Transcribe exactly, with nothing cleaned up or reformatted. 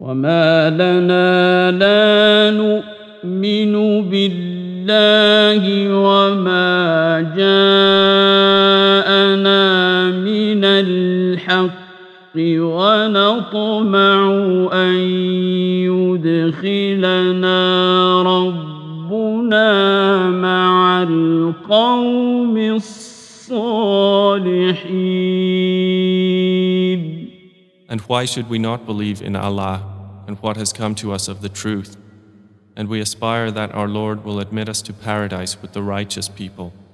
وما لنا لا نؤمن بالله وما جاءنا من الحق ونطمع أن يدخلنا ربنا مع القوم الصالحين. And why should we not believe in Allah and what has come to us of the truth? And we aspire that our Lord will admit us to paradise with the righteous people.